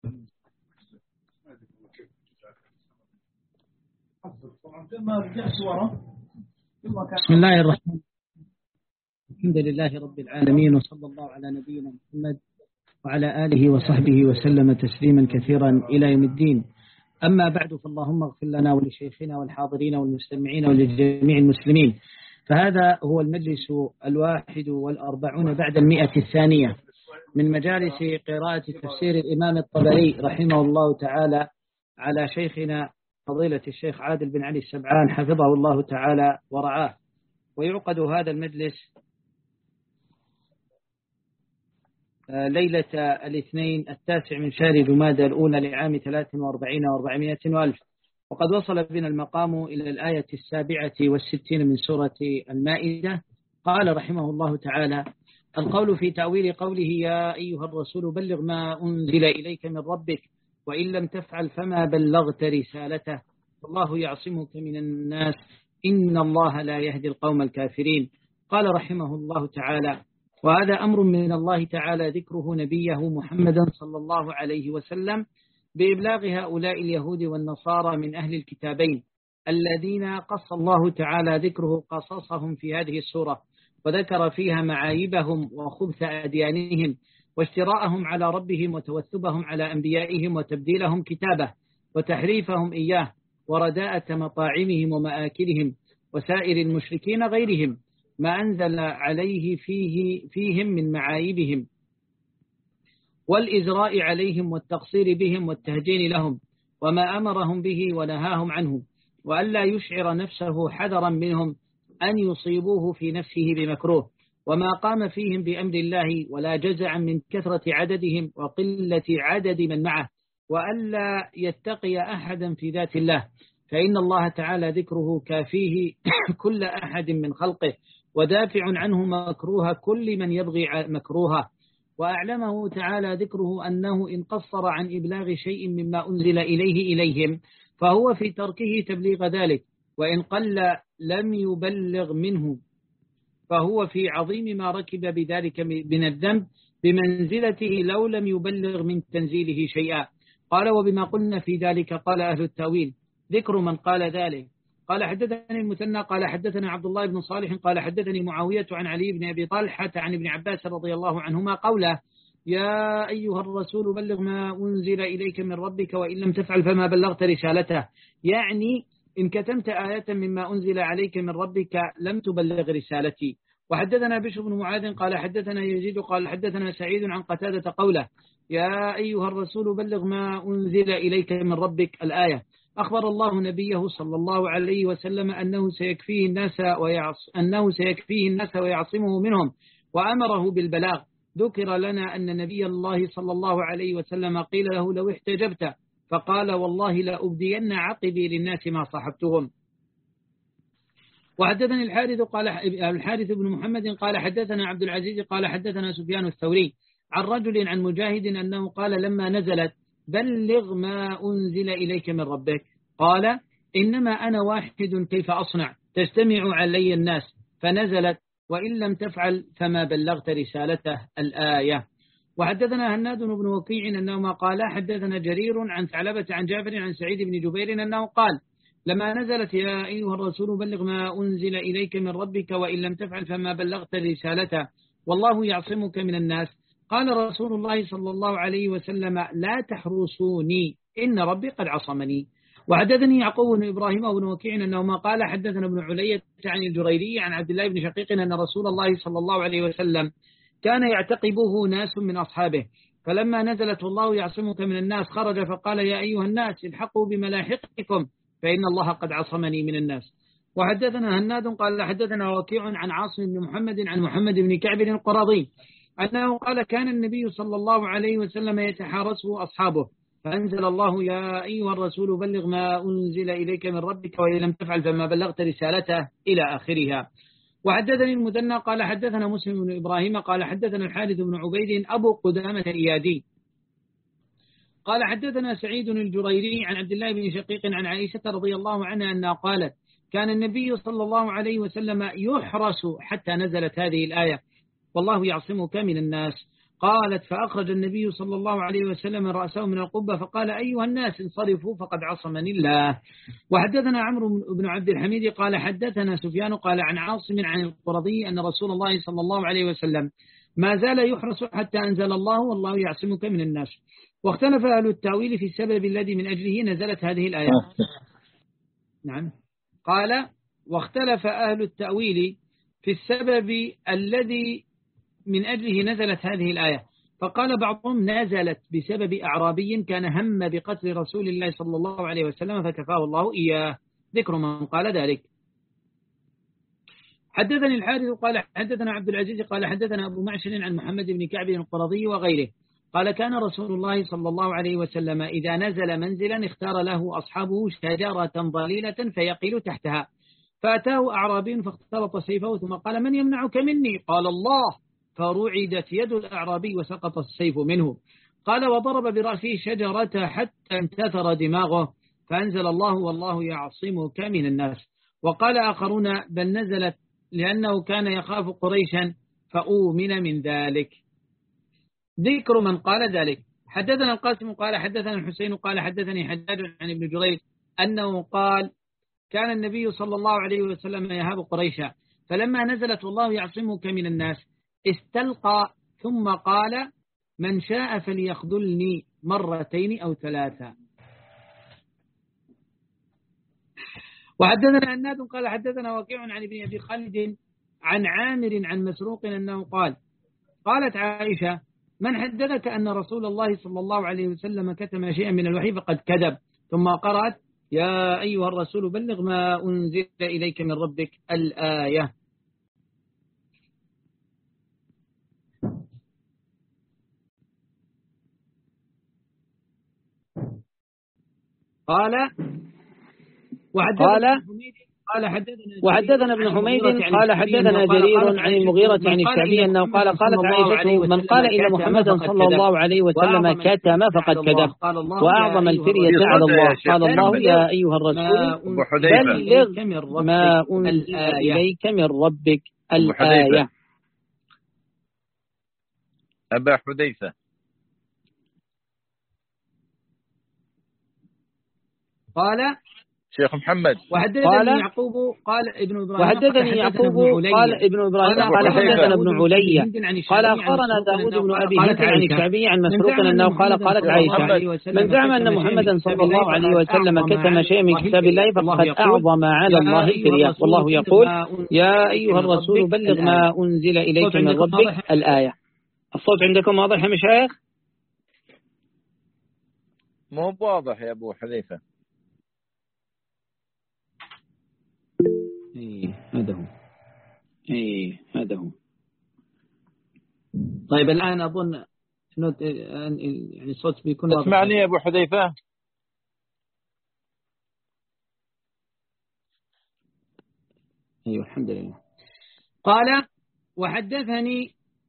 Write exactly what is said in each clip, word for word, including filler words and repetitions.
بسم الله الرحمن الرحيم. الحمد لله رب العالمين، وصلى الله على نبينا محمد وعلى آله وصحبه وسلم تسليما كثيرا إلى يوم الدين. أما بعد، فاللهم اغفر لنا ولشيخنا والحاضرين والمستمعين ولجميع المسلمين. فهذا هو المجلس الواحد والأربعون بعد المئة الثانية من مجالس قراءة تفسير الإمام الطبري رحمه الله تعالى على شيخنا فضيلة الشيخ عادل بن علي السبعان حفظه الله تعالى ورعاه. ويعقد هذا المجلس ليلة الاثنين التاسع من شهر جمادى الأولى لعام ثلاث وأربعين وأربعمائة وألف، وقد وصل بنا المقام إلى الآية السابعة والستين من سورة المائدة. قال رحمه الله تعالى: القول في تأويل قوله يا أيها الرسول بلغ ما أنزل إليك من ربك وإن لم تفعل فما بلغت رسالته والله يعصمك من الناس إن الله لا يهدي القوم الكافرين. قال رحمه الله تعالى: وهذا أمر من الله تعالى ذكره نبيه محمدا صلى الله عليه وسلم بإبلاغ هؤلاء اليهود والنصارى من أهل الكتابين الذين قص الله تعالى ذكره قصصهم في هذه السورة، وذكر فيها معايبهم وخبث أديانهم واشتراءهم على ربهم وتوثبهم على أنبيائهم وتبديلهم كتابه وتحريفهم إياه ورداءة مطاعمهم ومآكلهم وسائر المشركين غيرهم ما أنزل عليه فيه فيهم من معايبهم والإزراء عليهم والتقصير بهم والتهجين لهم وما أمرهم به ونهاهم عنه، وألا يشعر نفسه حذرا منهم أن يصيبوه في نفسه بمكروه، وما قام فيهم بأمر الله ولا جزعا من كثرة عددهم وقلة عدد من معه، وألا يتقي أحدا في ذات الله، فإن الله تعالى ذكره كافيه كل أحد من خلقه ودافع عنه مكروه كل من يبغي مكروها. وأعلمه تعالى ذكره أنه إن قصر عن إبلاغ شيء مما أنزل إليه إليهم فهو في تركه تبليغ ذلك، وإن قل لم يبلغ منه فهو في عظيم ما ركب بذلك من الذنب بمنزلته لو لم يبلغ من تنزيله شيئا. قال: وبما قلنا في ذلك قال أهل التأويل ذكر من قال ذلك. قال: حدثني المثنى قال حدثنا عبد الله بن صالح قال حدثني معاوية عن علي بن أبي طلحة عن ابن عباس رضي الله عنهما قوله يا أيها الرسول بلغ ما أنزل إليك من ربك وإن لم تفعل فما بلغت رسالته، يعني إن كتمت آية مما أنزل عليك من ربك لم تبلغ رسالتي. وحدثنا بشر بن معاذ قال حدثنا يزيد قال حدثنا سعيد عن قتادة قوله يا أيها الرسول بلغ ما أنزل إليك من ربك الآية. أخبر الله نبيه صلى الله عليه وسلم أنه سيكفيه الناس ويعص أنه سيكفيه الناس ويعصمه منهم وأمره بالبلاغ. ذكر لنا أن نبي الله صلى الله عليه وسلم قيل له لو احتجبت فقال والله لأبدين عقبي للناس ما صحبتهم. وحدثني الحارث قال الحارث بن محمد قال حدثنا عبد العزيز قال حدثنا سفيان الثوري عن رجل عن مجاهد أنه قال لما نزلت بلغ ما أنزل إليك من ربك قال إنما أنا واحد كيف أصنع تجتمع علي الناس، فنزلت وإن لم تفعل فما بلغت رسالته الآية. وحدثنا هناد بن وكيع أنهما قال حدثنا جرير عن ثعلبة عن جابر عن سعيد بن جبير أنه قال لما نزلت يا أيها الرسول بلغ ما أنزل إليك من ربك وإن لم تفعل فما بلغت رسالته والله يعصمك من الناس، قال رسول الله صلى الله عليه وسلم لا تحرسوني إن ربي قد عصمني. وحدثني يعقوب بن إبراهيم بن وكيع أنهما قال حدثنا ابن علية عن الجريري عن عبد الله بن شقيق أن رسول الله صلى الله عليه وسلم كان يعتقبه ناس من أصحابه، فلما نزلت الله يعصمك من الناس خرج فقال يا أيها الناس الحقوا بملاحقكم فإن الله قد عصمني من الناس. وحدثنا هناد قال حدثنا وكيع عن عاصم بن محمد عن محمد بن كعب القرظي أنه قال كان النبي صلى الله عليه وسلم يتحارسه أصحابه فأنزل الله يا أيها الرسول بلغ ما أنزل إليك من ربك وإن لم تفعل فما بلغت رسالته إلى آخرها. وحدثني المثنى قال حدثنا مسلم بن إبراهيم قال حدثنا الحارث بن عبيد أبو قدامة الإيادي قال حدثنا سعيد الجريري عن عبد الله بن شقيق عن عائشة رضي الله عنها أنها قالت كان النبي صلى الله عليه وسلم يحرس حتى نزلت هذه الآية والله يعصمك من الناس. قالت فأخرج النبي صلى الله عليه وسلم رأسه من القبة فقال أيها الناس انصرفوا فقد عصمني الله. وحدثنا عمرو بن عبد الحميد قال حدثنا سفيان قال عن عاصم عن القرظي أن رسول الله صلى الله عليه وسلم ما زال يحرس حتى أنزل الله والله يعصمك من الناس. واختلف أهل التأويل في السبب الذي من أجله نزلت هذه الآية. نعم قال واختلف أهل التأويل في السبب الذي من أجله نزلت هذه الآية، فقال بعضهم نزلت بسبب أعرابي كان هم بقتل رسول الله صلى الله عليه وسلم فكفاه الله إياه، ذكر من قال ذلك. حدثني الحارث قال حدثنا عبد العزيز قال حدثنا أبو معشر عن محمد بن كعب القرظي وغيره قال كان رسول الله صلى الله عليه وسلم إذا نزل منزلا اختار له أصحابه شجرة ضليلة فيقيل تحتها، فأتاه أعرابي فاختلط سيفه ثم قال من يمنعك مني؟ قال الله، فرعدت يد الأعرابي وسقط السيف منه. قال وضرب برأسه شجرة حتى انتثر دماغه فأنزل الله والله يعصمك من الناس. وقال آخرون بل نزلت لأنه كان يخاف قريشا فأؤمن من ذلك، ذكر من قال ذلك. حدثنا القاسم قال حدثنا الحسين قال حدثني حجاج عن ابن جريج أنه قال كان النبي صلى الله عليه وسلم يهاب قريشا فلما نزلت والله يعصمك من الناس استلقى ثم قال من شاء فليخذلني مرتين أو ثلاثة. وحدثنا عناد قال حدثنا وكيع عن ابن أبي خالد عن عامر عن مسروق أنه قال قالت عائشة من حدثك أن رسول الله صلى الله عليه وسلم كتم شيئا من الوحي فقد كذب، ثم قرأت يا أيها الرسول بلغ ما أنزل إليك من ربك الآية. قال وحدثنا قال حدثنا وحدثنا ابن حميد قال حدثنا جرير عن المغيرة عن الشعبي أنه قال قالت عائشة من قال إن محمدا صلى الله عليه وسلم كتم فقد كذب وأعظم الفرية على الله. قال الله يا أيها الرسول بلغ ما أنزل إليك من ربك الآية. أبا حذيفة قال شيخ محمد وحدثني يعقوب قال ابن إبراهيم وحدثني يعقوب قال ابن إبراهيم قال حدثنا ابن علي قال أخبرنا داود بن أبي هند عن الشعبي عن مسروق أنه قال قالت عائشة من زعم أن محمدا صلى الله عليه وسلم كتم شيئا من كتاب الله فقد أعظم على الله الفرية، والله يقول يا أيها الرسول بلغ ما أنزل إليك من ربك الآية. الصوت عندكم واضح يا مشايخ؟ مو واضح يا أبو حذيفة. ايه هذا هو ايه هذا هو. طيب الآن أظن يعني الصوت بيكون واضح. تسمعني يا أبو حذيفة؟ ايوه الحمد لله. قال وحدثني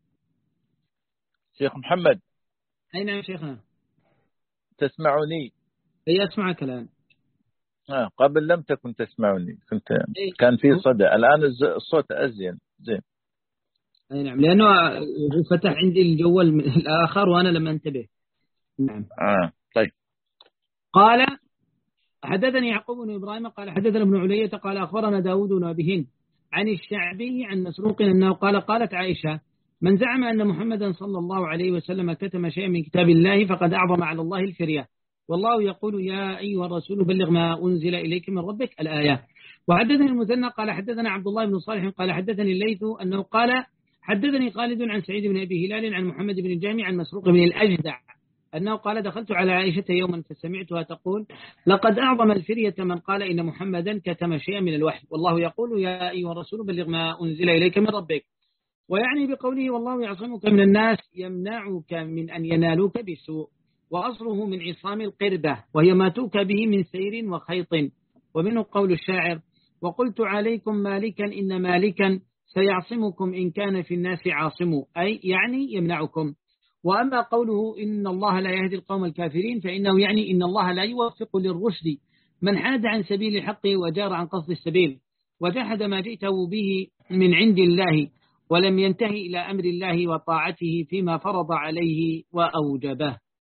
شيخ محمد. أي نعم شيخنا. تسمعني؟ اي أسمعك الآن. آه قبل لم تكن تسمعني، كنت كان في صدى، الآن الصوت أزين زين. أي نعم لأنه فتح عندي الجوال الآخر وأنا لم أنتبه. نعم. آه طيب. قال حدثني يعقوب بن إبراهيم قال حدثنا ابن علية قال أخبرنا داود بن أبي هند عن الشعبي عن مسروق أنه قال قالت عائشة من زعم أن محمدا صلى الله عليه وسلم كتم شيئا من كتاب الله فقد أعظم على الله الفرية، والله يقول يا أيها الرسول بلغ ما أنزل إليك من ربك الآية. وحدثني المثنى قال حدثنا عبد الله بن صالح قال حدثني الليث أنه قال حدثني خالد عن سعيد بن أبي هلال عن محمد بن الجامع عن مسروق بن الأجدع أنه قال دخلت على عائشة يوما فسمعتها تقول لقد أعظم الفرية من قال إن محمدا كتم شيئا من الوحي، والله يقول يا أيها الرسول بلغ ما أنزل إليك من ربك، ويعني بقوله والله يعصمك من الناس يمنعك من أن ينالوك بسوء، وأصله من عصام القربة وهي ما توكى به من سير وخيط. ومنه قول الشاعر وقلت عليكم مالكا إن مالكا سيعصمكم إن كان في الناس عاصم، أي يعني يمنعكم. وأما قوله إن الله لا يهدي القوم الكافرين فإنه يعني إن الله لا يوفق للرشد من حاد عن سبيل الحق وجار عن قصد السبيل وجحد ما جئته به من عند الله ولم ينتهي إلى أمر الله وطاعته فيما فرض عليه وأوجبه.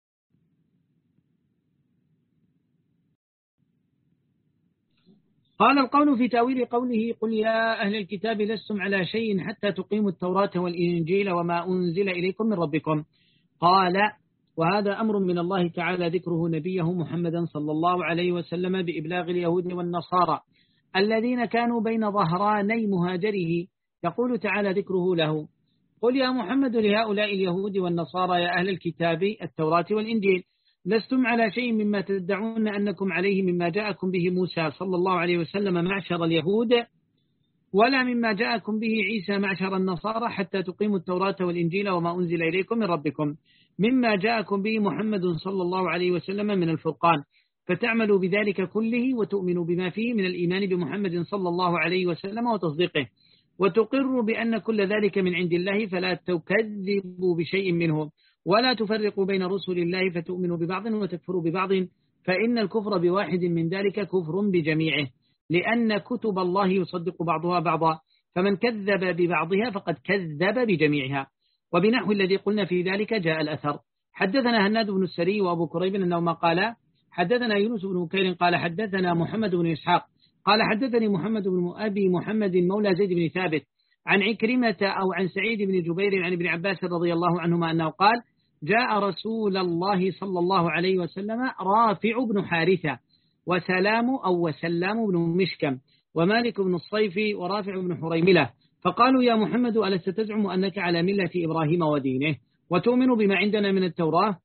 قال القول في تأويل قوله قل يا أهل الكتاب لستم على شيء حتى تقيموا التوراة والإنجيل وما أنزل إليكم من ربكم. قال وهذا أمر من الله تعالى ذكره نبيه محمدا صلى الله عليه وسلم بإبلاغ اليهود والنصارى الذين كانوا بين ظهراني مهاجره. يقول تعالى ذكره له قل يا محمد لهؤلاء اليهود والنصارى يا أهل الكتاب التوراة والإنجيل لستم على شيء مما تدعون أنكم عليه مما جاءكم به موسى صلى الله عليه وسلم معشر اليهود ولا مما جاءكم به عيسى معشر النصارى حتى تقيموا التوراة والإنجيل وما أنزل إليكم من ربكم مما جاءكم به محمد صلى الله عليه وسلم من الفرقان فتعملوا بذلك كله وتؤمنوا بما فيه من الإيمان بمحمد صلى الله عليه وسلم وتصديقه وتقروا بأن كل ذلك من عند الله فلا تكذبوا بشيء منه ولا تفرقوا بين رسل الله فتؤمنوا ببعض وتكفروا ببعض فإن الكفر بواحد من ذلك كفر بجميعه لأن كتب الله يصدق بعضها بعضا فمن كذب ببعضها فقد كذب بجميعها. وبنحو الذي قلنا في ذلك جاء الأثر. حدثنا هناد بن السري وأبو كريب أنهما قال حدثنا يونس بن بكير قال حدثنا محمد بن إسحاق قال حدثني محمد بن أبي محمد مولى زيد بن ثابت عن عكرمة أو عن سعيد بن جبير عن ابن عباس رضي الله عنهما أنه قال جاء رسول الله صلى الله عليه وسلم رافع بن حارثة وسلام أو وسلام بن مشكم ومالك بن الصيفي ورافع بن حريملة فقالوا يا محمد ألست تزعم أنك على ملة إبراهيم ودينه وتؤمن بما عندنا من التوراة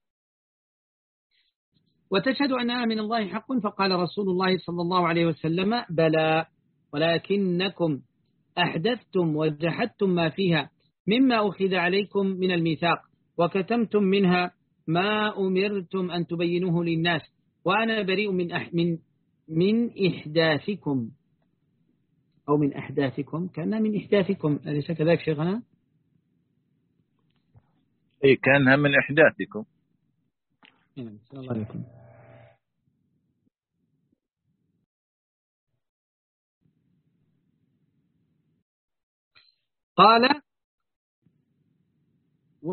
وتشهد أنها من الله حق؟ فقال رسول الله صلى الله عليه وسلم بلى ولكنكم أحدثتم وجحدتم ما فيها مما أخذ عليكم من الميثاق وكتمتم منها ما أمرتم أن تبينوه للناس وأنا بريء من أح من من إحداثكم أو من أحداثكم كان من إحداثكم أليس كذلك شيخنا؟ أي كانها من إحداثكم. السلام عليكم. قال و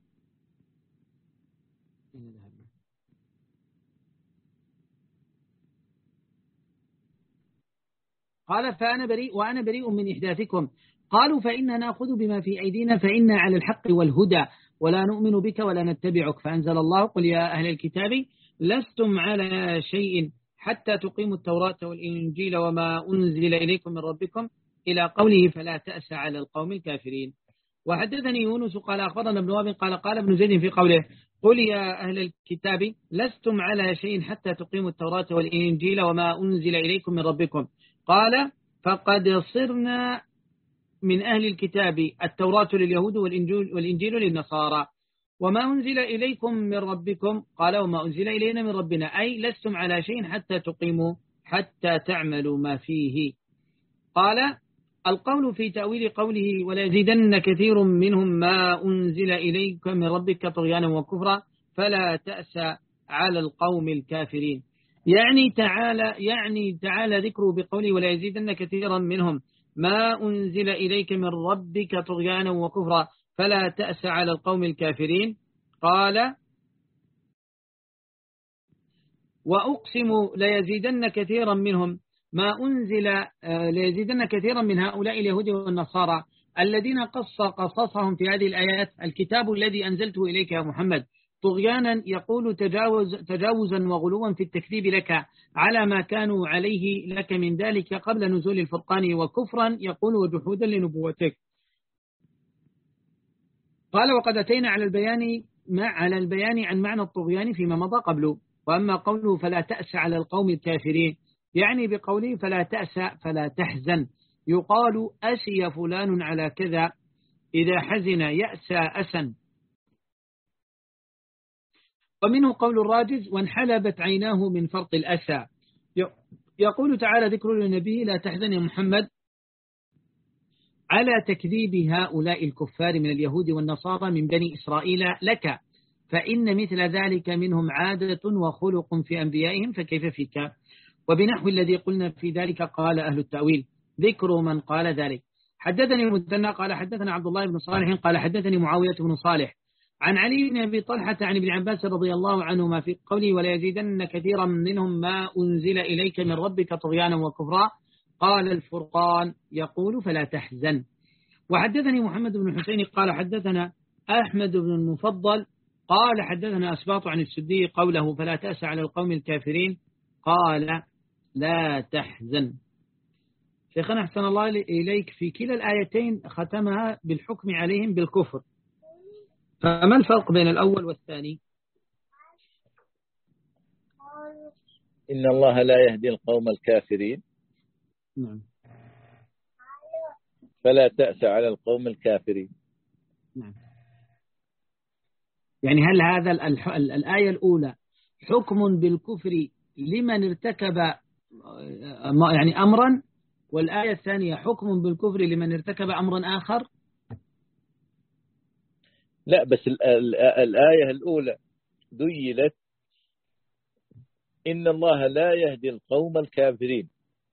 قال فأنا بريء وأنا بريء من إحداثكم. قالوا فإنا نأخذ بما في أيدينا فإنا على الحق والهدى ولا نؤمن بك ولا نتبعك. فأنزل الله قل يا أهل الكتاب لستم على شيء حتى تقيموا التوراة والإنجيل وما أنزل إليكم من ربكم إلى قوله فلا تأس على القوم الكافرين. وحدثني يونس قال أخبرنا ابن وهب قال قال ابن زيد في قوله قل يا أهل الكتاب لستم على شيء حتى تقيموا التوراة والإنجيل وما أنزل إليكم من ربكم قال فقد صرنا من أهل الكتاب التوراة لليهود والإنجيل, والإنجيل للنصارى وما أنزل إليكم من ربكم قال وما أنزل إلينا من ربنا أي لستم على شيء حتى تقيموا حتى تعملوا ما فيه. قال القول في تأويل قوله ولا يزيدن كثير منهم ما أنزل إليك من ربك طغيانا وكفرا فلا تأس على القوم الكافرين يعني تعالى يعني تعالى ذكره بقوله ولا يزيدن كثيرا منهم ما أنزل إليك من ربك طغيانا وكفرا فلا تأس على القوم الكافرين. قال وأقسم ليزيدن كثيرا منهم ما أنزل ليزيدن كثيرا من هؤلاء اليهود والنصارى الذين قص قصصهم في هذه الآيات الكتاب الذي أنزلته إليك يا محمد طغيانا يقول تجاوز تجاوزا وغلوا في التكذيب لك على ما كانوا عليه لك من ذلك قبل نزول الفرقان وكفرا يقول وجحودا لنبوتك. قال وقد أتينا على البيان ما على البيان عن معنى الطغيان فيما مضى قبله. وأما قوله فلا تأس على القوم الكافرين يعني بقوله فلا تأس فلا تحزن يقال أسي فلان على كذا إذا حزن يأسى أسا. ومنه قول الراجز وانحلبت عيناه من فرط الأسى. يقول تعالى ذكر للنبي لا تحزن يا محمد على تكذيب هؤلاء الكفار من اليهود والنصارى من بني إسرائيل لك فإن مثل ذلك منهم عادة وخلق في أنبيائهم فكيف فيك. وبنحو الذي قلنا في ذلك قال أهل التأويل ذكر من قال ذلك. حدثني المثنى قال حدثنا عبد الله بن صالح قال حدثني معاوية بن صالح عن علي بن أبي طلحة عن ابن عباس رضي الله عنهما في قوله ولا يزيدن كثيرا منهم ما أنزل إليك من ربك طغيانا وكفرا قال الفرقان يقول فلا تحزن. وحدثني محمد بن حسين قال حدثنا أحمد بن المفضل قال حدثنا أسباط عن السدي قوله فلا تأس على القوم الكافرين قال لا تحزن. شيخنا أحسن الله إليك في كلا الآيتين ختمها بالحكم عليهم بالكفر، فما الفرق بين الأول والثاني؟ إن الله لا يهدي القوم الكافرين. نعم. فلا تأس على القوم الكافرين. نعم. يعني هل هذا الآية الأولى حكم بالكفر لمن ارتكب يعني أمرا، والآية الثانية حكم بالكفر لمن ارتكب أمرا آخر؟ لا، بس الآية الأولى ذيلت إن الله لا يهدي القوم الكافرين،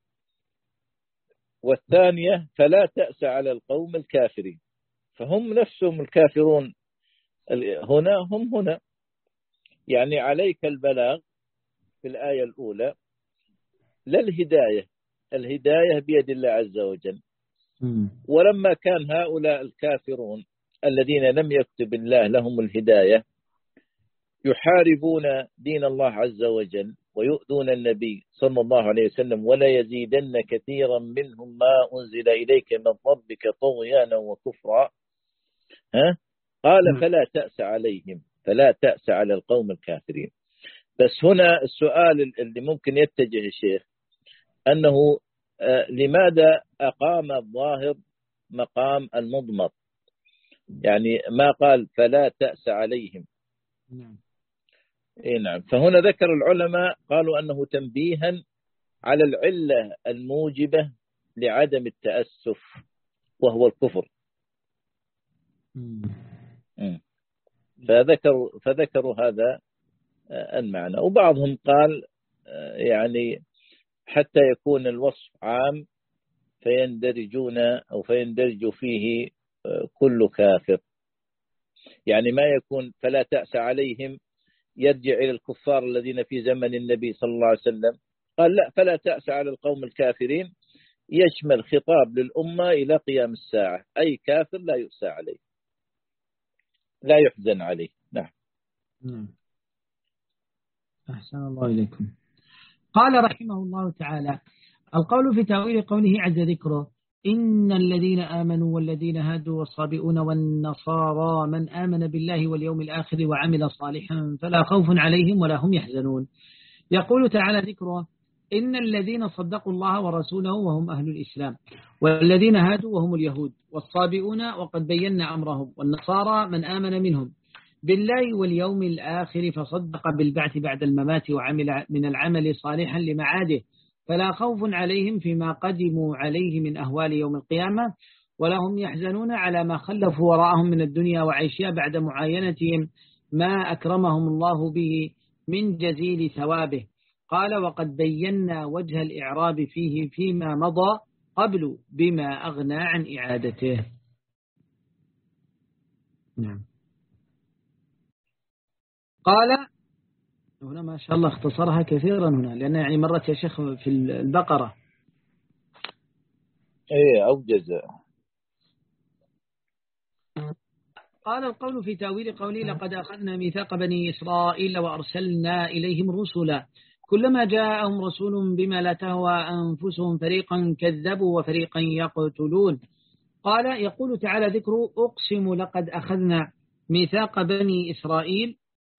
والثانية فلا تأس على القوم الكافرين، فهم نفسهم الكافرون هنا هم هنا. يعني عليك البلاغ في الآية الأولى لا الهداية، الهداية بيد الله عز وجل. ولما كان هؤلاء الكافرون الذين لم يكتب الله لهم الهداية يحاربون دين الله عز وجل ويؤذون النبي صلى الله عليه وسلم ولا يزيدن كثيرا منهم ما أنزل إليك من ربك طغيانا وكفرا، ها؟ قال فلا تأس عليهم، فلا تأس على القوم الكافرين. بس هنا السؤال اللي ممكن يتجه الشيخ أنه لماذا أقام الظاهر مقام المضمر؟ يعني ما قال فلا تأس عليهم. نعم. إيه نعم. فهنا ذكر العلماء قالوا أنه تنبيها على العلة الموجبة لعدم التأسف وهو الكفر. فذكروا فذكروا هذا المعنى. وبعضهم قال يعني حتى يكون الوصف عام فيندرجون أو فيندرج فيه كل كافر، يعني ما يكون فلا تأس عليهم يرجع إلى الكفار الذين في زمن النبي صلى الله عليه وسلم. قال لا، فلا تأس على القوم الكافرين يشمل خطاب للأمة إلى قيام الساعة، أي كافر لا يؤسى عليه لا يحزن عليه. نعم. نعم. أحسن الله إليكم. قال رحمه الله تعالى القول في تأويل قوله عز ذكره إن الذين آمنوا والذين هادوا والصابئون والنصارى من آمن بالله واليوم الآخر وعمل صالحا فلا خوف عليهم ولا هم يحزنون. يقول تعالى ذكره إن الذين صدقوا الله ورسوله وهم أهل الإسلام، والذين هادوا وهم اليهود، والصابئون وقد بينا أمرهم، والنصارى من آمن منهم بالله واليوم الآخر فصدق بالبعث بعد الممات وعمل من العمل صالحا لمعاده فلا خوف عليهم فيما قدموا عليه من أهوال يوم القيامة ولا هم يحزنون على ما خلفوا وراءهم من الدنيا وعيشها بعد معاينتهم ما أكرمهم الله به من جزيل ثوابه. قال وقد بينا وجه الإعراب فيه فيما مضى قبل بما أغنى عن إعادته. نعم. قال هنا ما شاء الله اختصرها كثيرا هنا لأن يعني مرت يا شيخ في البقرة. ايه أوجز. قال القول في تأويل قولي لقد أخذنا ميثاق بني إسرائيل وأرسلنا إليهم رسلا كلما جاءهم رسول بما لا تهوى أنفسهم فريقا كذبوا وفريقا يقتلون. قال يقول تعالى ذكر أقسم لقد أخذنا ميثاق بني إسرائيل.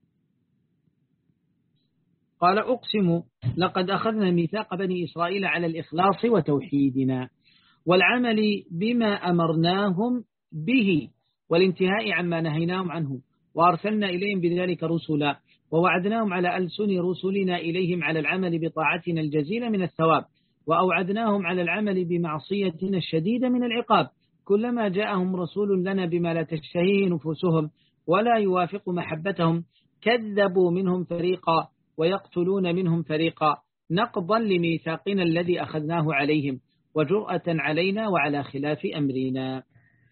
قال أقسم لقد أخذنا ميثاق بني إسرائيل على الإخلاص وتوحيدنا والعمل بما أمرناهم به والانتهاء عما نهيناهم عنه وأرسلنا إليهم بذلك رسلا ووعدناهم على ألسن رسلنا إليهم على العمل بطاعتنا الجزيلة من الثواب وأوعدناهم على العمل بمعصيتنا الشديدة من العقاب كلما جاءهم رسول لنا بما لا تشتهيه نفوسهم ولا يوافق محبتهم كذبوا منهم فريقا ويقتلون منهم فريقا نقضا لميثاقنا الذي أخذناه عليهم وجرأة علينا وعلى خلاف أمرنا.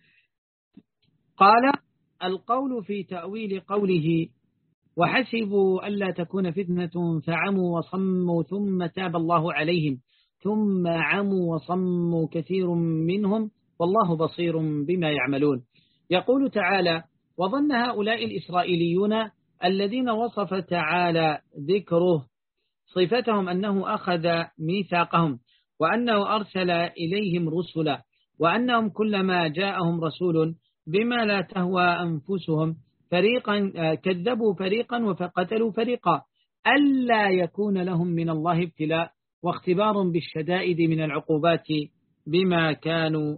قال القول في تأويل قوله وحسبوا ألا تكون فتنة فعموا وصموا ثم تاب الله عليهم ثم عموا وصموا كثير منهم والله بصير بما يعملون. يقول تعالى وظن هؤلاء الإسرائيليون الذين وصف تعالى ذكره صفتهم أنه أخذ ميثاقهم وأنه أرسل إليهم رسلا وأنهم كلما جاءهم رسول بما لا تهوى أنفسهم فريقا كذبوا فريقا وقتلوا فريقا ألا يكون لهم من الله ابتلاء واختبار بالشدائد من العقوبات بما كانوا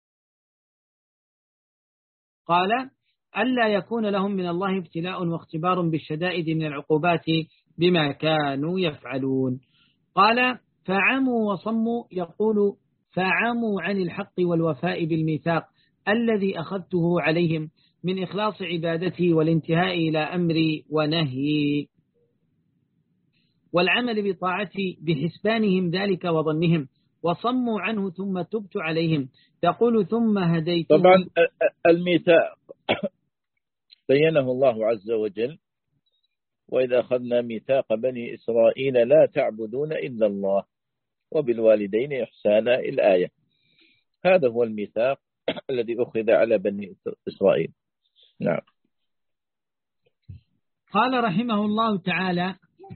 قال ألا يكون لهم من الله ابتلاء واختبار بالشدائد من العقوبات بما كانوا يفعلون. قال فعموا وصموا يقول فعموا عن الحق والوفاء بالميثاق الذي أخذته عليهم من إخلاص عبادتي والانتهاء إلى أمري ونهي والعمل بطاعتي بحسبانهم ذلك وظنهم وصموا عنه ثم تبت عليهم. تقول ثم هديتهم. طبعا الميثاق بينه الله عز وجل وإذا أخذنا ميثاق بني إسرائيل لا تعبدون إلا الله وبالوالدين إحسانا الآية. هذا هو الميثاق الذي أخذ على بني إسرائيل. نعم. قال رحمه الله تعالى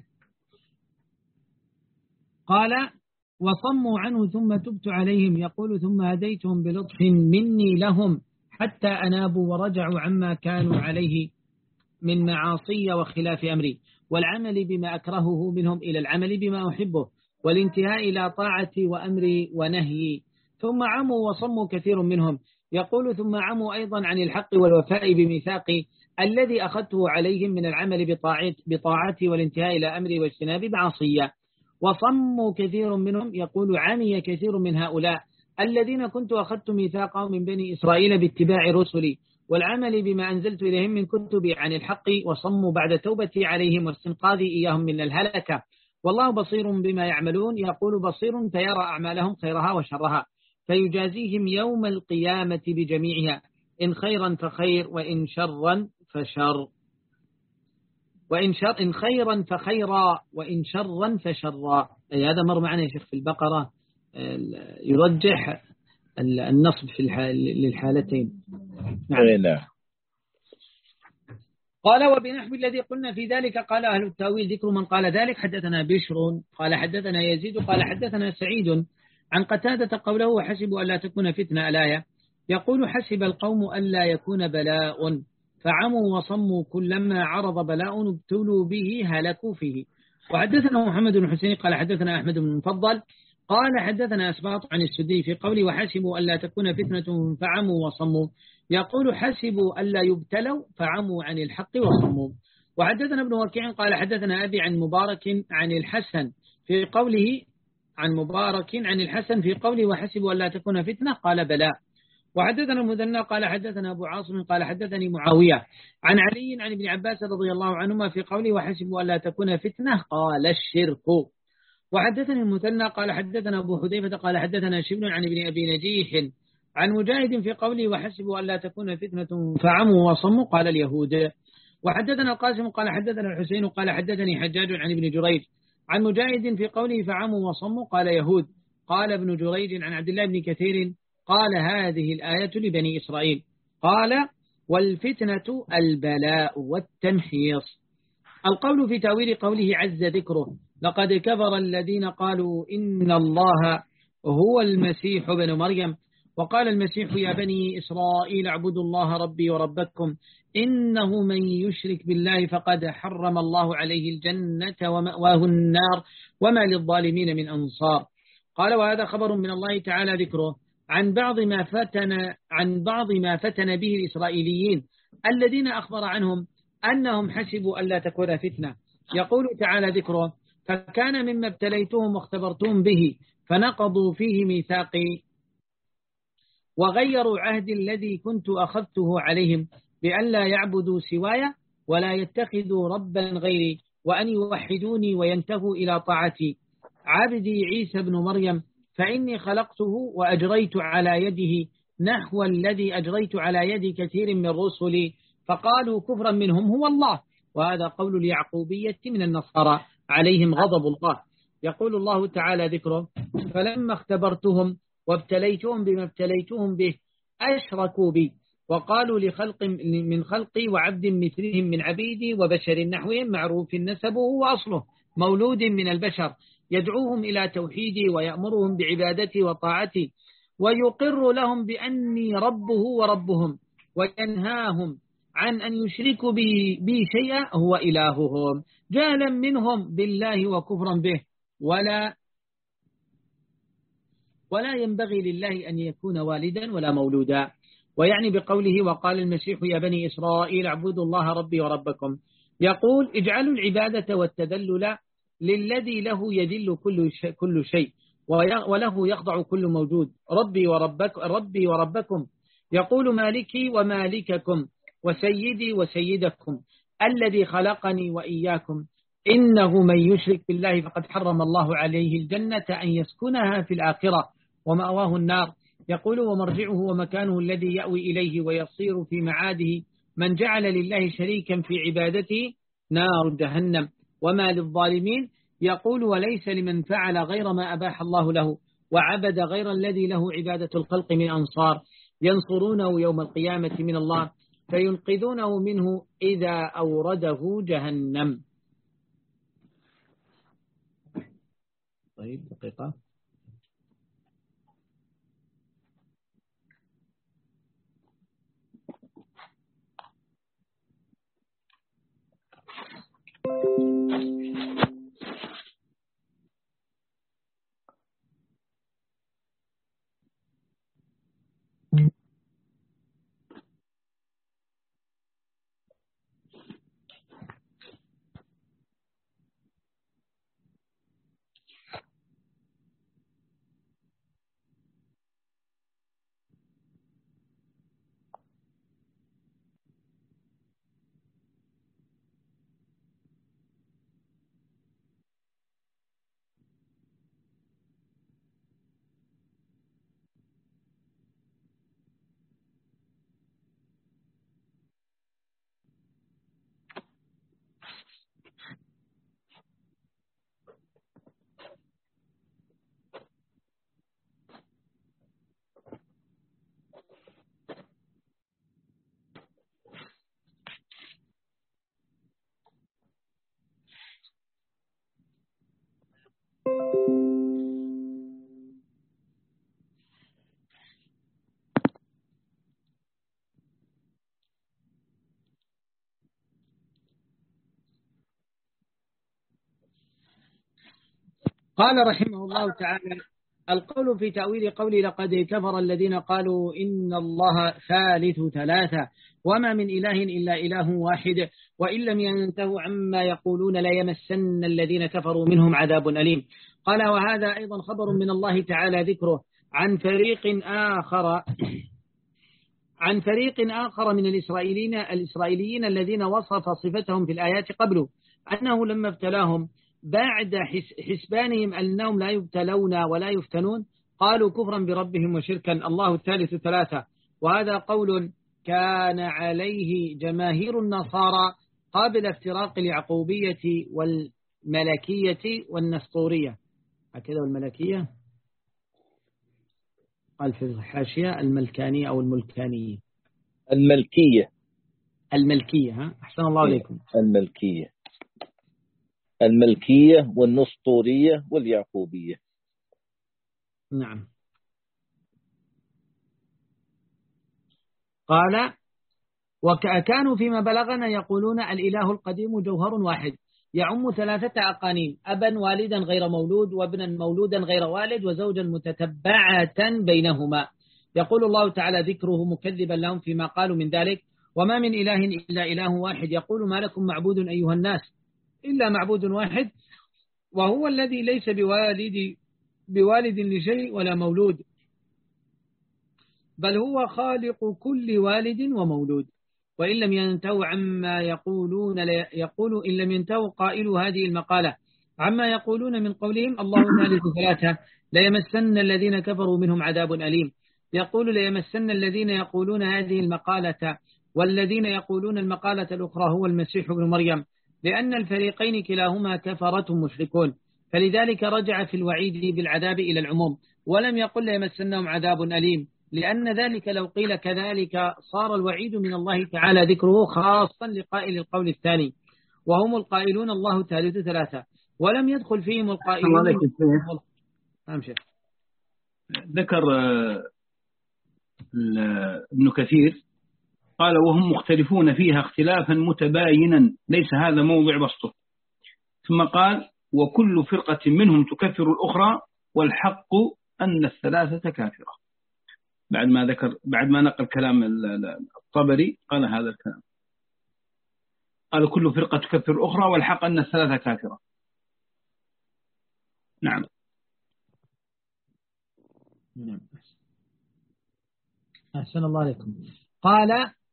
قال وصموا عنه ثم تبت عليهم يقول ثم هديتهم بلطف مني لهم حتى أنابوا ورجعوا عما كانوا عليه من معاصي وخلاف أمري والعمل بما أكرهه منهم إلى العمل بما أحبه والانتهاء إلى طاعتي وأمري ونهيي. ثم عموا وصموا كثير منهم يقول ثم عموا أيضا عن الحق والوفاء بميثاقي الذي أخذته عليهم من العمل بطاعتي والانتهاء إلى أمري واجتناب معصية. وصموا كثير منهم يقول عمي كثير من هؤلاء الذين كنت أخذت ميثاقهم من بني إسرائيل باتباع رسلي والعمل بما أنزلت إليهم من كتبي عن الحق وصموا بعد توبتي عليهم واستنقاذي إياهم من الهلكة والله بصير بما يعملون. يقول بصير فيرى أعمالهم خيرها وشرها فيجازيهم يوم القيامة بجميعها إن خيرا فخير وإن شرا فشر وإن شر إن خيرا فخيرا وإن شرا فشرا. أي هذا مر معنا يا شيخ في البقرة يرجح النصب في للحالتين. نعم. قال وبنحو الذي قلنا في ذلك قال أهل التأويل ذكر من قال ذلك حدثنا بشر قال حدثنا يزيد قال حدثنا سعيد عن قتادة قوله وحسبوا ألا تكون فتنة الآية. يقول حسب القوم ألا يكون بلاء فعموا وصموا كلما عرض بلاء ابتلوا به هلكوا فيه. وحدثنا محمد بن حسين قال حدثنا أحمد بن المفضل قال حدثنا أسباط عن السدي في قوله وحسبوا ألا تكون فتنة فعموا وصموا يقول حسبوا ألا يبتلوا فعموا عن الحق وصموا. وحدثنا ابن وكيع قال حدثنا أبي عن مبارك عن الحسن في قوله عن مبارك عن الحسن في قوله وحسبوا ألا تكون فتنة قال بلى. وحدثنا المثنى قال حدثنا أبو عاصم قال حدثني معاوية عن علي عن ابن عباس رضي الله عنهما في قوله وحسبوا ألا تكون فتنة قال الشرك. وحدثني المثنى قال حدثنا أبو حذيفة قال حدثنا شبل عن ابن أبي نجيح عن مجاهد في قوله وحسبوا ألا تكون فتنة فعموا وصموا قال اليهود. وحدثنا القاسم قال حدثنا الحسين قال حدثني حجاج عن ابن جريج عن مجاهد في قوله فعموا وصموا قال يهود. قال ابن جريج عن عبد الله بن كثير قال هذه الآية لبني إسرائيل. قال والفتنة البلاء والتمحيص. القول في تأويل قوله عز ذكره لقد كفر الذين قالوا إن الله هو المسيح بن مريم وقال المسيح يا بني إسرائيل اعبدوا الله ربي وربكم إنه من يشرك بالله فقد حرم الله عليه الجنة ومأواه النار وما للظالمين من أنصار. قال وهذا خبر من الله تعالى ذكره عن بعض ما فتن عن بعض ما فتن به الإسرائيليين الذين أخبر عنهم أنهم حسبوا ألا تكون فتنة. يقول تعالى ذكره فكان مما ابتليتهم واختبرتهم به فنقضوا فيه ميثاقي وغيروا عهدي الذي كنت أخذته عليهم بأن لا يعبدوا سواي ولا يتخذوا ربا غيري وأن يوحدوني وينتهوا إلى طاعتي. عبدي عيسى بن مريم فإني خلقته وأجريت على يده نحو الذي أجريت على يد كثير من رسلي فقالوا كفرا منهم هو الله. وهذا قول اليعقوبية من النصارى عليهم غضب الله. يقول الله تعالى ذكره: فلما اختبرتهم وابتليتهم بما ابتليتهم به أشركوا بي وقالوا لخلق من خلقي وعبد مثلهم من عبيدي وبشر نحوهم معروف نسبه وأصله مولود من البشر يدعوهم إلى توحيدي ويأمرهم بعبادتي وطاعتي ويقر لهم بأني ربه وربهم وينهاهم عن أن يشركوا بي, بي شيئا هو إلههم جهلا منهم بالله وكفرا به ولا ولا ينبغي لله أن يكون والدا ولا مولودا. ويعني بقوله: وقال المسيح يا بني إسرائيل اعبدوا الله ربي وربكم، يقول: اجعلوا العبادة والتذلل للذي له يذل كل شيء, كل شيء وله يخضع كل موجود، ربي وربك ربي وربكم، يقول مالكي ومالككم وسيدي وسيدكم الذي خلقني وإياكم، إنه من يشرك بالله فقد حرم الله عليه الجنة أن يسكنها في الآخرة ومأواه النار. يقول: ومرجعه ومكانه الذي يأوي إليه ويصير في معاده من جعل لله شريكا في عبادته نار جهنم وما للظالمين. يقول: وليس لمن فعل غير ما أباح الله له وعبد غير الذي له عبادة الخلق من أنصار ينصرونه يوم القيامة من الله فينقذونه منه إذا أورده جهنم. طيب دقيقة. قال رحمه الله تعالى: القول في تأويل قولي لقد كفر الذين قالوا إن الله ثالث ثلاثة وما من إله إلا إله واحد وإن لم ينتهوا عما يقولون ليمسن الذين كفروا منهم عذاب أليم. قال: وهذا أيضا خبر من الله تعالى ذكره عن فريق آخر عن فريق آخر من الإسرائيليين الإسرائيليين الذين وصف صفتهم في الآيات قبله أنه لما ابتلاهم بعد حسبانهم أنهم لا يبتلون ولا يفتنون قالوا كفرا بربهم وشركا الله الثالث ثلاثة. وهذا قول كان عليه جماهير النصارى قبل افتراق اليعقوبية والملكية والنسطورية. هكذا الملكية قال في الحاشية الملكانية أو الملكانية الملكية الملكية ها أحسن الله عليكم. الملكية الملكية والنسطورية واليعقوبية. نعم. قال: وكانوا فيما بلغنا يقولون الإله القديم جوهر واحد يعم ثلاثة أقانيم، أبا والدا غير مولود وابنا مولودا غير والد وزوجا متتبعة بينهما. يقول الله تعالى ذكره مكذبا لهم فيما قالوا من ذلك: وما من إله إلا إله واحد يقول ما لكم معبود أيها الناس إلا معبود واحد وهو الذي ليس بوالد بوالد لشيء ولا مولود بل هو خالق كل والد ومولود وإن لم ينتهوا عما يقولون يقول إن لم ينتهوا قائلوا هذه المقالة عما يقولون من قولهم الله ثالث ثلاثة ليمسن الذين كفروا منهم عذاب أليم. يقول ليمسن الذين يقولون هذه المقالة والذين يقولون المقالة الأخرى هو المسيح ابن مريم، لأن الفريقين كلاهما كفرة مشركون، فلذلك رجع في الوعيد بالعذاب إلى العموم، ولم يقل ليمسنهم عذاب أليم، لأن ذلك لو قيل كذلك صار الوعيد من الله تعالى ذكره خاصا لقائل القول الثاني، وهم القائلون الله ثالث ثلاثة، ولم يدخل فيهم القائلون. ذكر ابن كثير قال وهم مختلفون فيها اختلافا متباينا ليس هذا موضع بسطه، ثم قال وكل فرقة منهم تكفر الأخرى والحق أن الثلاثة كافرة. بعد ما ذكر بعد ما نقل كلام الطبري قال هذا الكلام، قال كل فرقة تكفر الأخرى والحق أن الثلاثة كافرة. نعم. أحسن الله عليكم. قال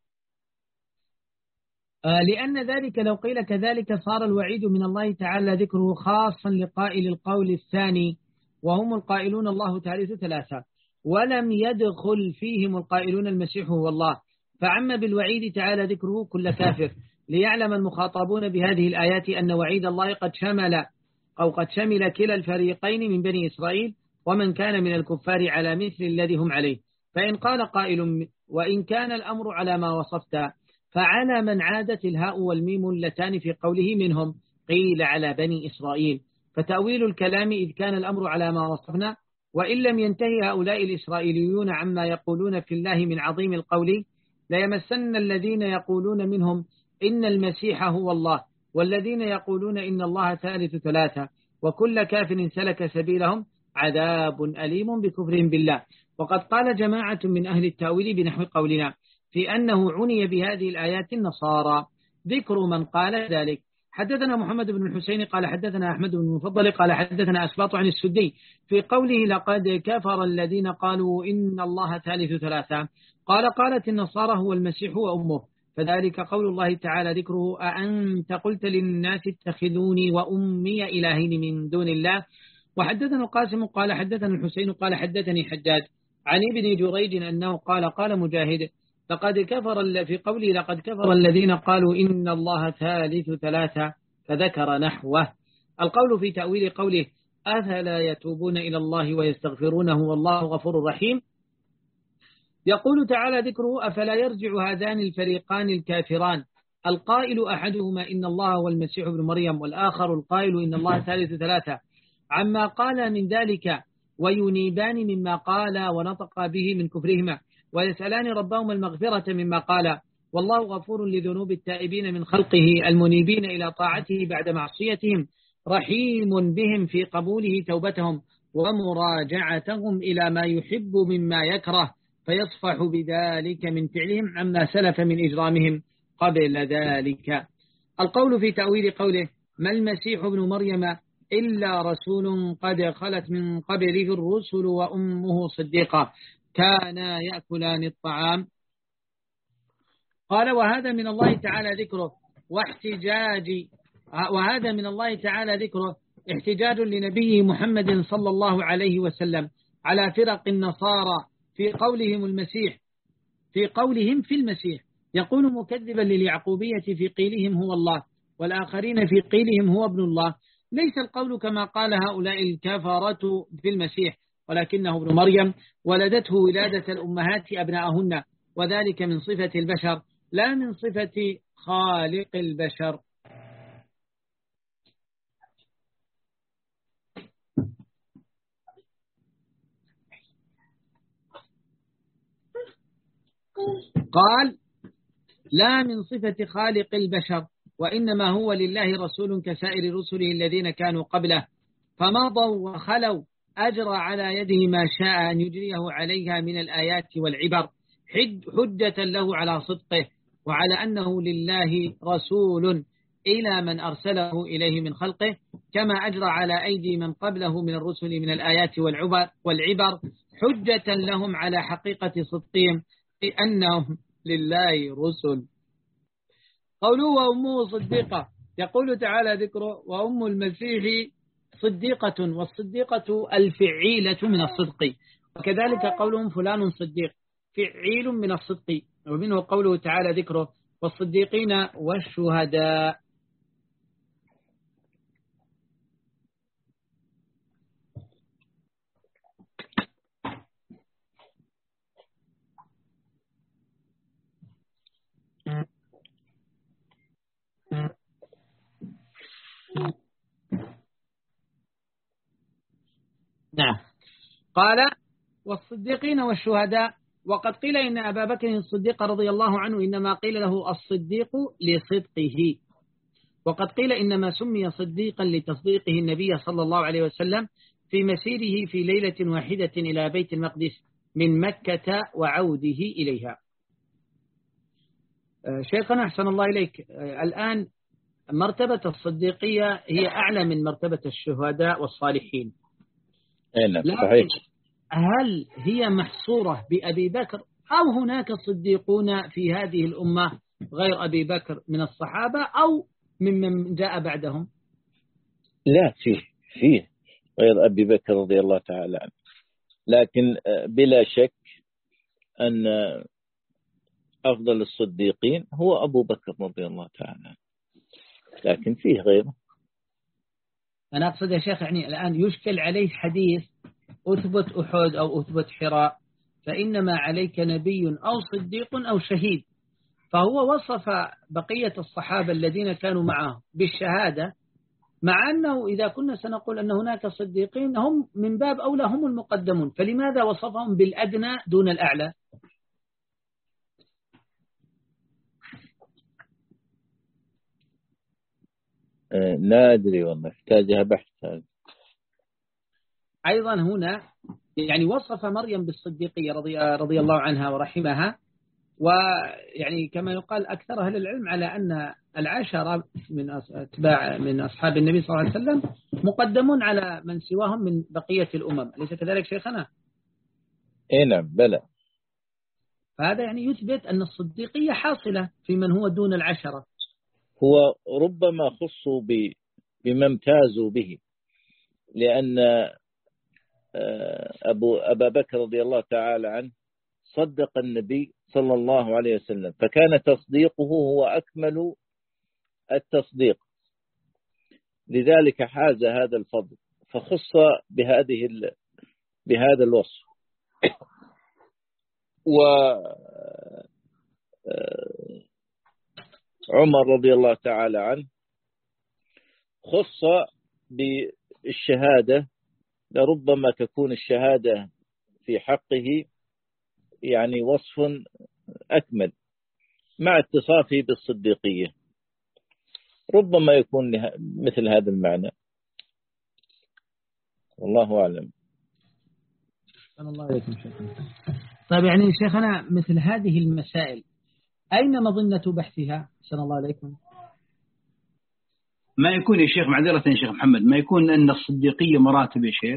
آه لأن ذلك لو قيل كذلك صار الوعيد من الله تعالى ذكره خاصا لقائل القول الثاني، وهم القائلون الله ثالث ثلاثة، ولم يدخل فيهم القائلون المسيح هو الله، فعم بالوعيد تعالى ذكره كل كافر، ليعلم المخاطبون بهذه الآيات أن وعيد الله قد شمل أو قد شمل كلا الفريقين من بني إسرائيل ومن كان من الكفار على مثل الذي هم عليه. فإن قال قائل وإن كان الأمر على ما وصفت فعلى من عادت الهاء والميم اللتان في قوله منهم، قيل على بني إسرائيل، فتأويل الكلام إذ كان الأمر على ما وصفنا، وإن لم ينتهي هؤلاء الإسرائيليون عما يقولون في الله من عظيم القول ليمسن الذين يقولون منهم إن المسيح هو الله والذين يقولون إن الله ثالث ثلاثة وكل كافر سلك سبيلهم عذاب أليم بكفرهم بالله. وقد قال جماعة من أهل التأويل بنحو قولنا في أنه عني بهذه الآيات النصارى، ذكر من قال ذلك. حدثنا محمد بن الحسين قال حدثنا أحمد بن المفضل قال حدثنا أسباط عن السدي في قوله لقد كفر الذين قالوا إن الله ثالث ثلاثة، قال قالت النصارى هو المسيح وأمه، فذلك قول الله تعالى ذكره أأنت قلت للناس اتخذوني وأمي إلهين من دون الله. وحدثنا القاسم قال حدثنا الحسين قال حدثني حجاج عن ابن جريج أنه قال قال مجاهد لقد كفر في قوله لقد كفر الذين قالوا إن الله ثالث ثلاثة، فذكر نحوه. القول في تأويل قوله أفلا يتوبون إلى الله ويستغفرونه والله غفور رحيم، يقول تعالى ذكره أفلا يرجع هذان الفريقان الكافران القائل أحدهما إن الله والمسيح ابن مريم والآخر القائل إن الله ثالث ثلاثة عما قال من ذلك وينيبان مما قال ونطق به من كفرهما ويسألان ربهم المغفرة مما قال، والله غفور لذنوب التائبين من خلقه المنيبين إلى طاعته بعد معصيتهم، رحيم بهم في قبوله توبتهم ومراجعتهم إلى ما يحب مما يكره، فيصفح بذلك من فعلهم عما سلف من إجرامهم قبل ذلك. القول في تأويل قوله ما المسيح ابن مريم إلا رسول قد خلت من قبله الرسل وأمه صديقة كانا يأكلان الطعام، قال وهذا من الله تعالى ذكره واحتجاج وهذا من الله تعالى ذكره احتجاج لنبيه محمد صلى الله عليه وسلم على فرق النصارى في قولهم المسيح في قولهم في المسيح، يقول مكذبا لليعقوبية في قيلهم هو الله والآخرين في قيلهم هو ابن الله. ليس القول كما قال هؤلاء الكفرة في المسيح ولكنه ابن مريم ولدته ولادة الأمهات أبناءهن، وذلك من صفة البشر لا من صفة خالق البشر. قال لا من صفة خالق البشر وإنما هو لله رسول كسائر رسله الذين كانوا قبله، فمضوا وخلوا أجرى على يده ما شاء أن يجريه عليها من الآيات والعبر حجة له على صدقه وعلى أنه لله رسول إلى من أرسله إليه من خلقه، كما أجرى على أيدي من قبله من الرسل من الآيات والعبر, والعبر حجة لهم على حقيقة صدقهم أنهم لله رسل. قوله وأمه صديقة، يقول تعالى ذكره وأم المسيح صديقة، والصديقة الفعيلة من الصدق، وكذلك قولهم فلان صديق فعيل من الصدق، ومنه قوله تعالى ذكره والصديقين والشهداء. نعم. قال والصديقين والشهداء. وقد قيل إن أبا بكر الصديق رضي الله عنه إنما قيل له الصديق لصدقه، وقد قيل إنما سمي صديقا لتصديقه النبي صلى الله عليه وسلم في مسيره في ليلة واحدة إلى بيت المقدس من مكة وعوده إليها. شيخنا أحسن الله إليك، الآن مرتبة الصديقية هي أعلى من مرتبة الشهداء والصالحين، لكن هل هي محصورة بأبي بكر أو هناك صديقون في هذه الأمة غير أبي بكر من الصحابة أو ممن جاء بعدهم؟ لا، فيه فيه غير أبي بكر رضي الله تعالى عنه، لكن بلا شك أن أفضل الصديقين هو أبو بكر رضي الله تعالى عنه، لكن فيه غيره. أنا أقصد يا شيخ يعني الآن يشكل عليه حديث أثبت أحد أو أثبت حراء، فإنما عليك نبي أو صديق أو شهيد، فهو وصف بقية الصحابة الذين كانوا معه بالشهادة، مع أنه إذا كنا سنقول أن هناك صديقين هم من باب أولى هم المقدمون، فلماذا وصفهم بالأدنى دون الأعلى؟ لا أدري والله، احتاجها بحث. أيضا هنا يعني وصف مريم بالصديقية رضي, رضي الله عنها ورحمها، ويعني كما يقال أكثر أهل العلم على أن العشرة من أتباع من أصحاب النبي صلى الله عليه وسلم مقدمون على من سواهم من بقية الأمم، أليس كذلك شيخنا؟ إيه نعم بلى. فهذا يعني يثبت أن الصديقية حاصلة في من هو دون العشرة. هو ربما خصوا بما امتازوا به، لأن أبو أبا بكر رضي الله تعالى عنه صدق النبي صلى الله عليه وسلم، فكان تصديقه هو أكمل التصديق، لذلك حاز هذا الفضل فخص بهذه بهذا الوصف. وعمر رضي الله تعالى عنه خص بالشهادة، لربما تكون الشهادة في حقه يعني وصف أكمل مع اتصافه بالصديقية، ربما يكون مثل هذا المعنى، والله أعلم. الله عليكم شيخنا. طيب يعني شيخنا مثل هذه المسائل أين مظنة بحثها؟ سن الله عليكم. ما يكون يا شيخ معذرة يا شيخ محمد، ما يكون أن الصديقية مراتب يا شيخ؟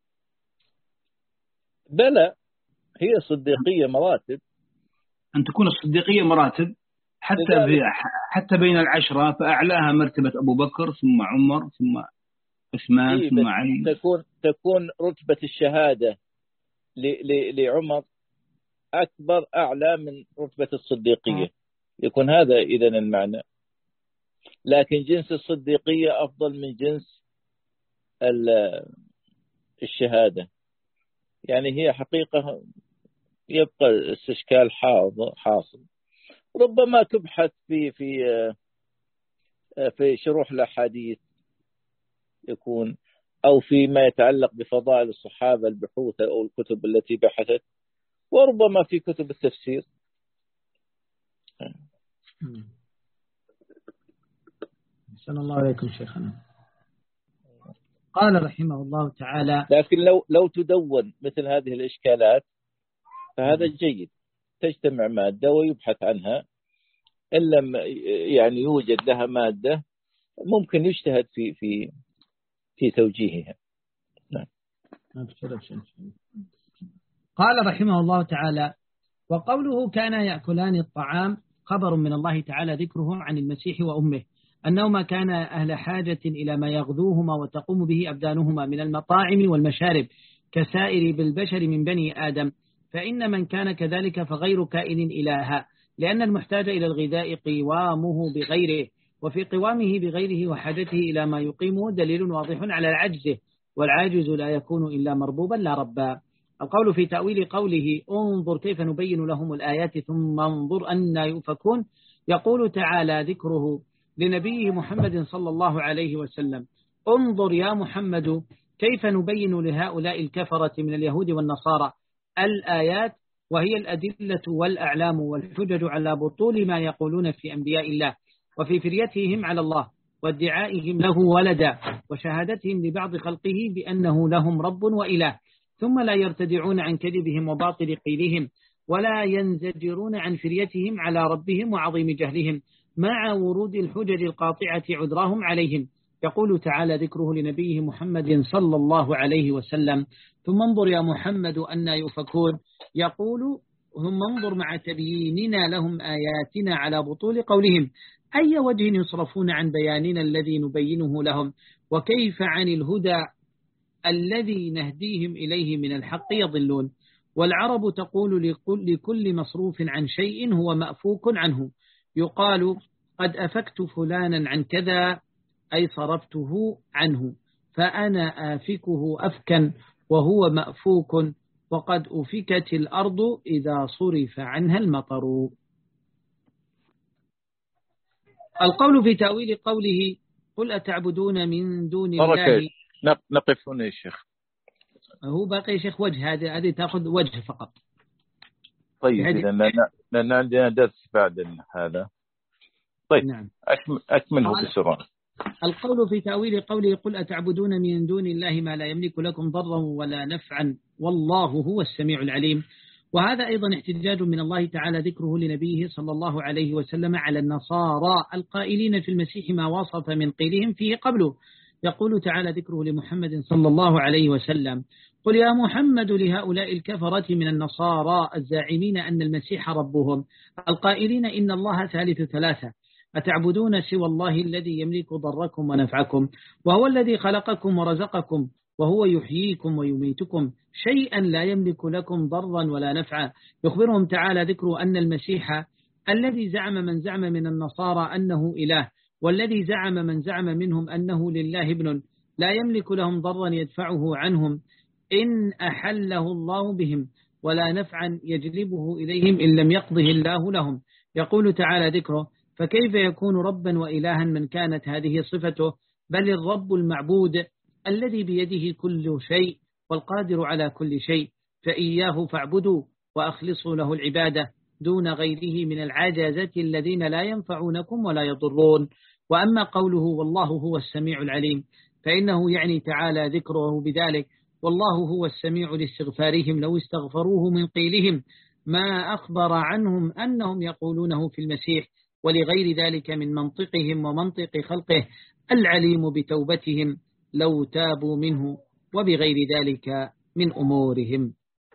بلى، هي الصديقية مراتب، أن تكون الصديقية مراتب حتى في حتى بين العشرة، فأعلاها مرتبة أبو بكر ثم عمر ثم عثمان إيه ثم علي. تكون تكون رتبة الشهادة لعمر أكبر أعلى من رتبة الصديقية، يكون هذا إذن المعنى. لكن جنس الصديقية أفضل من جنس الشهادة، يعني هي حقيقة يبقى الاستشكال حاصل. ربما تبحث في في في شروح الأحاديث يكون، أو فيما يتعلق بفضائل الصحابة البحوث أو الكتب التي بحثت، وربما في كتب التفسير. أحسن الله عليكم شيخنا. قال رحمه الله تعالى: لكن لو لو تدون مثل هذه الإشكالات فهذا جيد، تجتمع مادة ويبحث عنها، إن لم يعني يوجد لها مادة ممكن يجتهد في في في توجيهها. نعم. قال رحمه الله تعالى: وقوله كان يأكلان الطعام خبر من الله تعالى ذكره عن المسيح وأمه، أنهما كان أهل حاجة إلى ما يغذوهما وتقوم به أبدانهما من المطاعم والمشارب كسائر بالبشر من بني آدم، فإن من كان كذلك فغير كائن إلها، لأن المحتاج إلى الغذاء قوامه بغيره، وفي قوامه بغيره وحاجته إلى ما يقيمه دليل واضح على عجزه، والعاجز لا يكون إلا مربوبا لا ربا. القول في تأويل قوله انظر كيف نبين لهم الآيات ثم انظر أن يؤفكون، يقول تعالى ذكره لنبيه محمد صلى الله عليه وسلم: انظر يا محمد كيف نبين لهؤلاء الكفرة من اليهود والنصارى الآيات، وهي الأدلة والأعلام والحجج على بطول ما يقولون في أنبياء الله، وفي فريتهم على الله، وادعائهم له ولدا، وشهادتهم لبعض خلقه بأنه لهم رب وإله، ثم لا يرتدعون عن كذبهم وباطل قيلهم، ولا ينزجرون عن فريتهم على ربهم وعظيم جهلهم، مع ورود الحجج القاطعة عذراهم عليهم. يقول تعالى ذكره لنبيه محمد صلى الله عليه وسلم: ثم انظر يا محمد أن يؤفكون، يقول ثم انظر مع تبييننا لهم آياتنا على بطول قولهم أي وجه يصرفون عن بياننا الذي نبينه لهم، وكيف عن الهدى الذي نهديهم إليه من الحق يضلون. والعرب تقول لكل مصروف عن شيء هو مأفوك عنه، يقال قد أفكت فلانا عن كذا أي صرفته عنه، فأنا آفكه أفكا وهو مأفوك، وقد أفكت الأرض إذا صرف عنها المطر. القول في تأويل قوله قل أتعبدون من دون الله، نقف هنا يا شيخ. هو باقي يا شيخ وجه، هذه هذه تأخذ وجه فقط. طيب لأن لأن عندنا درس بعد هذا. طيب نعم. أكمله بسرعة. القول في تأويل قوله قل أتعبدون من دون الله ما لا يملك لكم ضرا ولا نفعا والله هو السميع العليم. وهذا أيضا احتجاج من الله تعالى ذكره لنبيه صلى الله عليه وسلم على النصارى القائلين في المسيح ما وصف من قيلهم فيه قبله. يقول تعالى ذكره لمحمد صلى الله عليه وسلم: قل يا محمد لهؤلاء الكفرة من النصارى الزاعمين أن المسيح ربهم القائلين إن الله ثالث ثلاثة أتعبدون سوى الله الذي يملك ضركم ونفعكم وهو الذي خلقكم ورزقكم وهو يحييكم ويميتكم شيئا لا يملك لكم ضرا ولا نفعا. يخبرهم تعالى ذكر أن المسيح الذي زعم من زعم من النصارى أنه إله، والذي زعم من زعم منهم أنه لله ابن، لا يملك لهم ضرا يدفعه عنهم إن أحله الله بهم، ولا نفعا يجلبه إليهم إن لم يقضه الله لهم. يقول تعالى ذكره: فكيف يكون ربا وإلها من كانت هذه صفته، بل الرب المعبود الذي بيده كل شيء والقادر على كل شيء، فإياه فاعبدوا وأخلصوا له العبادة دون غيره من العجزة الذين لا ينفعونكم ولا يضرون. وأما قوله والله هو السميع العليم فإنه يعني تعالى ذكره بذلك: والله هو السميع لاستغفارهم لو استغفروه من قيلهم ما أخبر عنهم أنهم يقولونه في المسيح، ولغير ذلك من منطقهم ومنطق خلقه، العليم بتوبتهم لو تابوا منه، وبغير ذلك من أمورهم.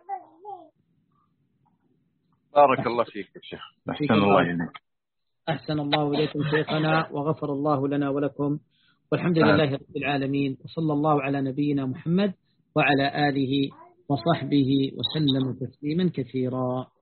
بارك الله فيك يا شيخ. أحسن الله إليك. أحسن الله إليكم شيخنا، وغفر الله لنا ولكم، والحمد لله رب العالمين، وصلى الله على نبينا محمد وعلى آله وصحبه وسلم تسليما كثيرا.